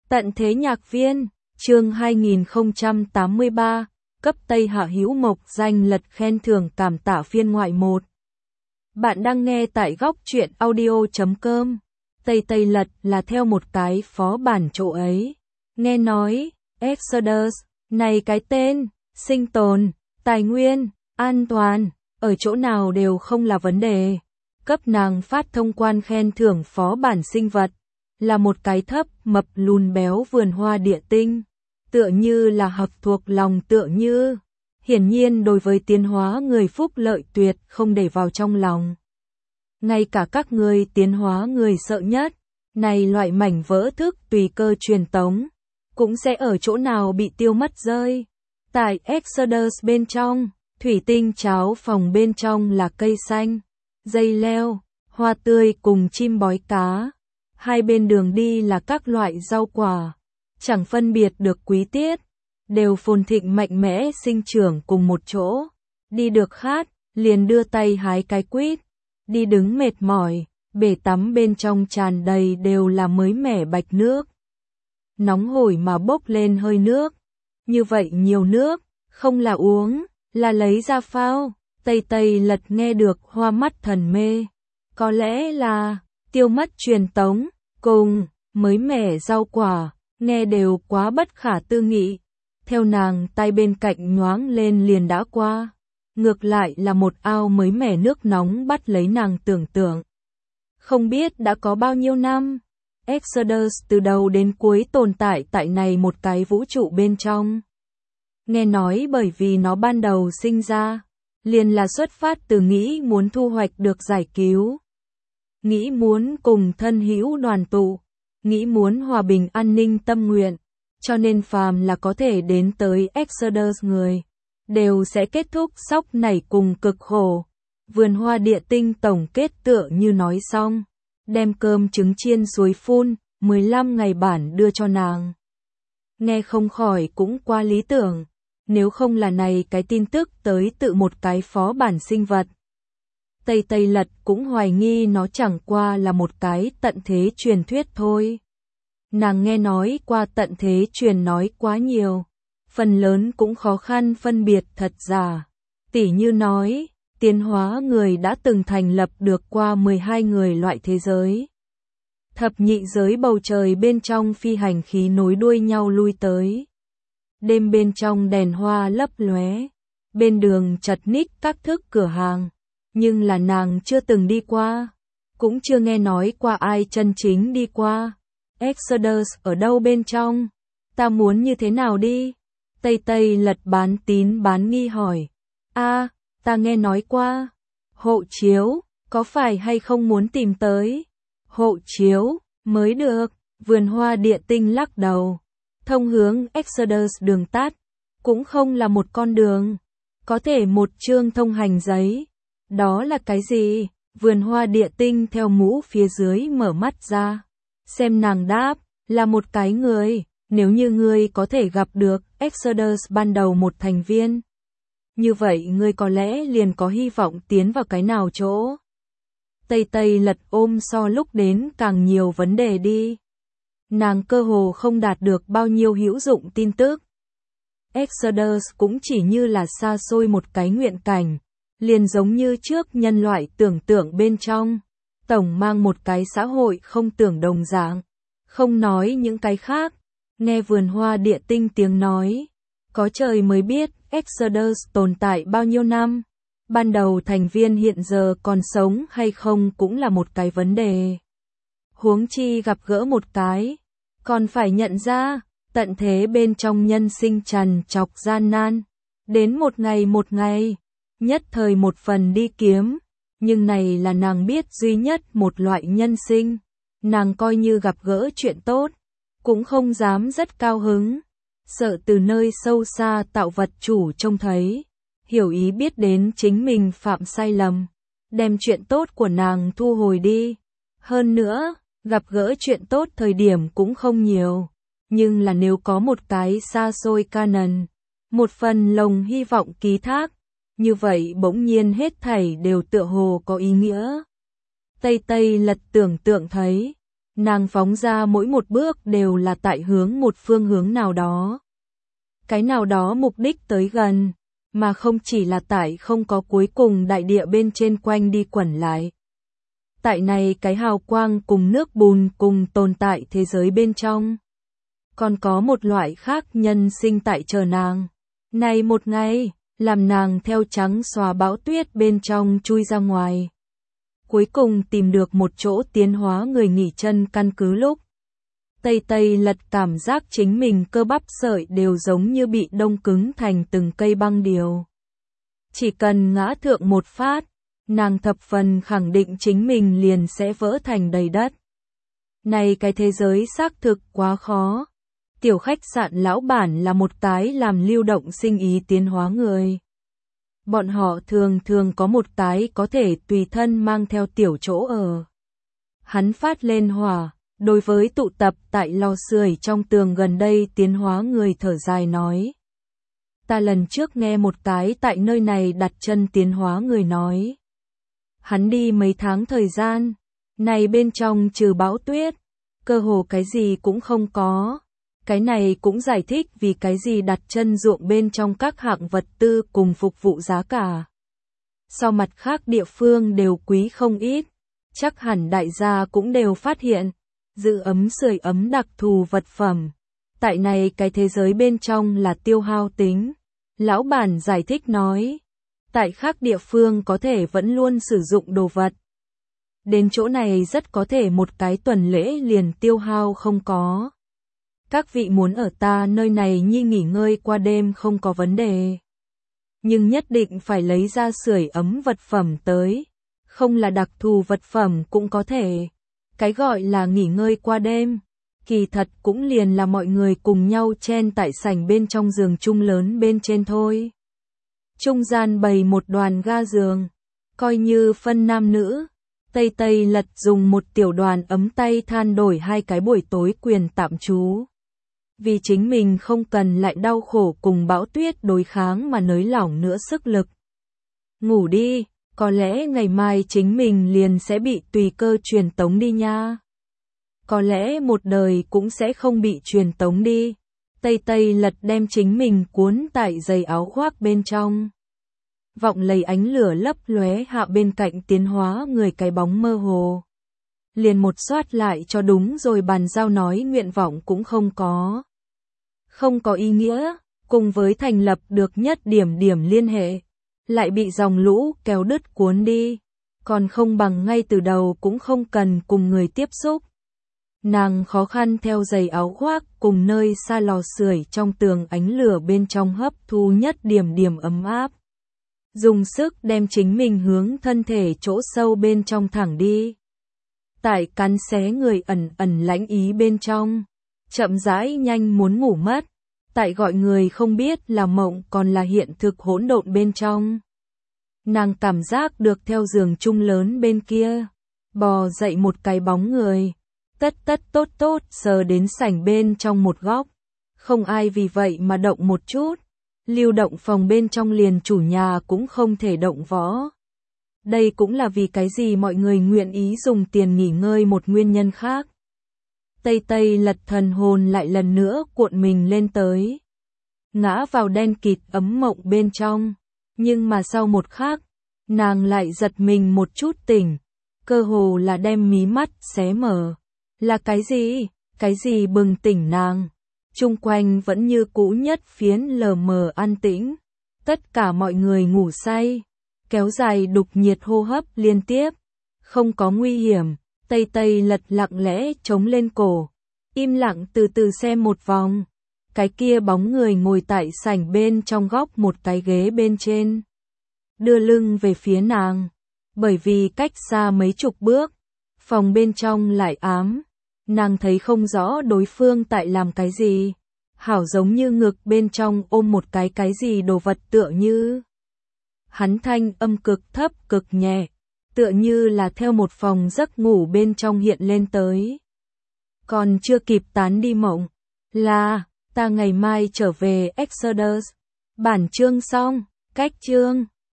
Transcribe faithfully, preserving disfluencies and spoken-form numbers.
Tận thế nhạc viên, chương hai nghìn không trăm tám mươi ba, cấp Tây Hạ Hữu Mộc danh lật khen thưởng cảm tạ phiên ngoại một. Bạn đang nghe tại góc truyện audio chấm com. Tây Tây lật là theo một cái phó bản chỗ ấy. Nghe nói, Exodus, này cái tên, sinh tồn, tài nguyên, an toàn, ở chỗ nào đều không là vấn đề. Cấp nàng phát thông quan khen thưởng phó bản sinh vật, là một cái thấp, mập lùn béo vườn hoa địa tinh, tựa như là học thuộc lòng tựa như. Hiển nhiên đối với tiến hóa người phúc lợi tuyệt không để vào trong lòng. Ngay cả các người tiến hóa người sợ nhất, này loại mảnh vỡ thức tùy cơ truyền tống, cũng sẽ ở chỗ nào bị tiêu mất rơi. Tại Exodus bên trong, thủy tinh cháo phòng bên trong là cây xanh, dây leo, hoa tươi cùng chim bói cá. Hai bên đường đi là các loại rau quả, chẳng phân biệt được quý tiết, đều phồn thịnh mạnh mẽ sinh trưởng cùng một chỗ. Đi được khát, liền đưa tay hái cái quýt, đi đứng mệt mỏi, bể tắm bên trong tràn đầy đều là mới mẻ bạch nước. Nóng hổi mà bốc lên hơi nước, như vậy nhiều nước, không là uống, là lấy ra phao. Tây Tây lật nghe được hoa mắt thần mê, có lẽ là tiêu mất truyền tống, cùng mới mẻ rau quả, nghe đều quá bất khả tư nghị. Theo nàng tay bên cạnh nhoáng lên liền đã qua, ngược lại là một ao mới mẻ nước nóng bắt lấy nàng tưởng tượng. Không biết đã có bao nhiêu năm, Exodus từ đầu đến cuối tồn tại tại này một cái vũ trụ bên trong. Nghe nói bởi vì nó ban đầu sinh ra, liền là xuất phát từ nghĩ muốn thu hoạch được giải cứu. Nghĩ muốn cùng thân hữu đoàn tụ, nghĩ muốn hòa bình an ninh tâm nguyện, cho nên phàm là có thể đến tới Exodus người, đều sẽ kết thúc sóc nảy cùng cực khổ. Vườn hoa địa tinh tổng kết tựa như nói xong, đem cơm trứng chiên suối phun, mười lăm ngày bản đưa cho nàng. Nghe không khỏi cũng qua lý tưởng, nếu không là này cái tin tức tới tự một cái phó bản sinh vật. Tây Tây lật cũng hoài nghi nó chẳng qua là một cái tận thế truyền thuyết thôi. Nàng nghe nói qua tận thế truyền nói quá nhiều, phần lớn cũng khó khăn phân biệt thật giả. Tỉ như nói, tiến hóa người đã từng thành lập được qua mười hai người loại thế giới. Thập nhị giới bầu trời bên trong phi hành khí nối đuôi nhau lui tới. Đêm bên trong đèn hoa lấp lóe, bên đường chật ních các thức cửa hàng. Nhưng là nàng chưa từng đi qua, cũng chưa nghe nói qua ai chân chính đi qua. Exodus ở đâu bên trong? Ta muốn như thế nào đi? Tây Tây lật bán tín bán nghi hỏi. A, ta nghe nói qua. Hộ chiếu, có phải hay không muốn tìm tới? Hộ chiếu, mới được. Vườn hoa địa tinh lắc đầu. Thông hướng Exodus đường tắt, cũng không là một con đường. Có thể một chương thông hành giấy. Đó là cái gì? Vườn hoa địa tinh theo mũ phía dưới mở mắt ra. Xem nàng đáp, là một cái người, nếu như ngươi có thể gặp được Exodus ban đầu một thành viên. Như vậy ngươi có lẽ liền có hy vọng tiến vào cái nào chỗ. Tây Tây lật ôm so lúc đến càng nhiều vấn đề đi. Nàng cơ hồ không đạt được bao nhiêu hữu dụng tin tức. Exodus cũng chỉ như là xa xôi một cái nguyện cảnh. Liền giống như trước nhân loại tưởng tượng bên trong, tổng mang một cái xã hội không tưởng đồng dạng, không nói những cái khác. Nghe vườn hoa địa tinh tiếng nói, có trời mới biết Exodus tồn tại bao nhiêu năm, ban đầu thành viên hiện giờ còn sống hay không cũng là một cái vấn đề. Huống chi gặp gỡ một cái, còn phải nhận ra, tận thế bên trong nhân sinh trằn trọc gian nan, đến một ngày một ngày. Nhất thời một phần đi kiếm, nhưng này là nàng biết duy nhất một loại nhân sinh. Nàng coi như gặp gỡ chuyện tốt, cũng không dám rất cao hứng, sợ từ nơi sâu xa tạo vật chủ trông thấy, hiểu ý biết đến chính mình phạm sai lầm, đem chuyện tốt của nàng thu hồi đi. Hơn nữa, gặp gỡ chuyện tốt thời điểm cũng không nhiều, nhưng là nếu có một cái xa xôi canon, một phần lồng hy vọng ký thác, như vậy bỗng nhiên hết thảy đều tựa hồ có ý nghĩa. Tây Tây lật tưởng tượng thấy, nàng phóng ra mỗi một bước đều là tại hướng một phương hướng nào đó. Cái nào đó mục đích tới gần, mà không chỉ là tại không có cuối cùng đại địa bên trên quanh đi quẩn lại. Tại này cái hào quang cùng nước bùn cùng tồn tại thế giới bên trong. Còn có một loại khác nhân sinh tại chờ nàng. Này một ngày, làm nàng theo trắng xóa bão tuyết bên trong chui ra ngoài. Cuối cùng tìm được một chỗ tiến hóa người nghỉ chân căn cứ lúc. Tây Tây Lật cảm giác chính mình cơ bắp sợi đều giống như bị đông cứng thành từng cây băng điều. Chỉ cần ngã thượng một phát, nàng thập phần khẳng định chính mình liền sẽ vỡ thành đầy đất. Này cái thế giới xác thực quá khó. Tiểu khách sạn lão bản là một tái làm lưu động sinh ý tiến hóa người. Bọn họ thường thường có một tái có thể tùy thân mang theo tiểu chỗ ở. Hắn phát lên hỏa, đối với tụ tập tại lò sưởi trong tường gần đây tiến hóa người thở dài nói. Ta lần trước nghe một tái tại nơi này đặt chân tiến hóa người nói. Hắn đi mấy tháng thời gian, này bên trong trừ bão tuyết, cơ hồ cái gì cũng không có. Cái này cũng giải thích vì cái gì đặt chân ruộng bên trong các hạng vật tư cùng phục vụ giá cả. Sau mặt khác địa phương đều quý không ít, chắc hẳn đại gia cũng đều phát hiện, giữ ấm sưởi ấm đặc thù vật phẩm. Tại này cái thế giới bên trong là tiêu hao tính. Lão bản giải thích nói, tại khác địa phương có thể vẫn luôn sử dụng đồ vật. Đến chỗ này rất có thể một cái tuần lễ liền tiêu hao không có. Các vị muốn ở ta nơi này nhi nghỉ ngơi qua đêm không có vấn đề. Nhưng nhất định phải lấy ra sưởi ấm vật phẩm tới. Không là đặc thù vật phẩm cũng có thể. Cái gọi là nghỉ ngơi qua đêm, kỳ thật cũng liền là mọi người cùng nhau chen tại sảnh bên trong giường chung lớn bên trên thôi. Trung gian bày một đoàn ga giường, coi như phân nam nữ. Tây Tây Lật dùng một tiểu đoàn ấm tay than đổi hai cái buổi tối quyền tạm trú. Vì chính mình không cần lại đau khổ cùng bão tuyết đối kháng mà nới lỏng nữa sức lực. Ngủ đi, có lẽ ngày mai chính mình liền sẽ bị tùy cơ truyền tống đi nha. Có lẽ một đời cũng sẽ không bị truyền tống đi. Tây Tây Lật đem chính mình cuốn tại giày áo khoác bên trong. Vọng lấy ánh lửa lấp lóe hạ bên cạnh tiến hóa người cái bóng mơ hồ. Liền một soát lại cho đúng rồi bàn giao nói nguyện vọng cũng không có. Không có ý nghĩa, cùng với thành lập được nhất điểm điểm liên hệ. Lại bị dòng lũ kéo đứt cuốn đi. Còn không bằng ngay từ đầu cũng không cần cùng người tiếp xúc. Nàng khó khăn theo giày áo khoác cùng nơi xa lò sưởi trong tường ánh lửa bên trong hấp thu nhất điểm điểm ấm áp. Dùng sức đem chính mình hướng thân thể chỗ sâu bên trong thẳng đi. Tại cắn xé người ẩn ẩn lãnh ý bên trong. Chậm rãi nhanh muốn ngủ mất. Tại gọi người không biết là mộng còn là hiện thực hỗn độn bên trong. Nàng cảm giác được theo giường chung lớn bên kia. Bò dậy một cái bóng người. Tất tất tốt tốt sờ đến sảnh bên trong một góc. Không ai vì vậy mà động một chút. Lưu động phòng bên trong liền chủ nhà cũng không thể động võ. Đây cũng là vì cái gì mọi người nguyện ý dùng tiền nghỉ ngơi một nguyên nhân khác. Tây Tây Lật thần hồn lại lần nữa cuộn mình lên tới. Ngã vào đen kịt ấm mộng bên trong. Nhưng mà sau một khắc, nàng lại giật mình một chút tỉnh. Cơ hồ là đem mí mắt xé mở. Là cái gì? Cái gì bừng tỉnh nàng? Chung quanh vẫn như cũ nhất phiến lờ mờ an tĩnh. Tất cả mọi người ngủ say. Kéo dài đục nhiệt hô hấp liên tiếp. Không có nguy hiểm. Tây Tây Lật lặng lẽ chống lên cổ. Im lặng từ từ xem một vòng. Cái kia bóng người ngồi tại sảnh bên trong góc một cái ghế bên trên. Đưa lưng về phía nàng. Bởi vì cách xa mấy chục bước. Phòng bên trong lại ám. Nàng thấy không rõ đối phương tại làm cái gì. Hảo giống như ngực bên trong ôm một cái cái gì đồ vật tựa như. Hắn thanh âm cực thấp cực nhẹ. Tựa như là theo một phòng giấc ngủ bên trong hiện lên tới. Còn chưa kịp tán đi mộng. Là, ta ngày mai trở về Exodus. Bản chương xong, cách chương.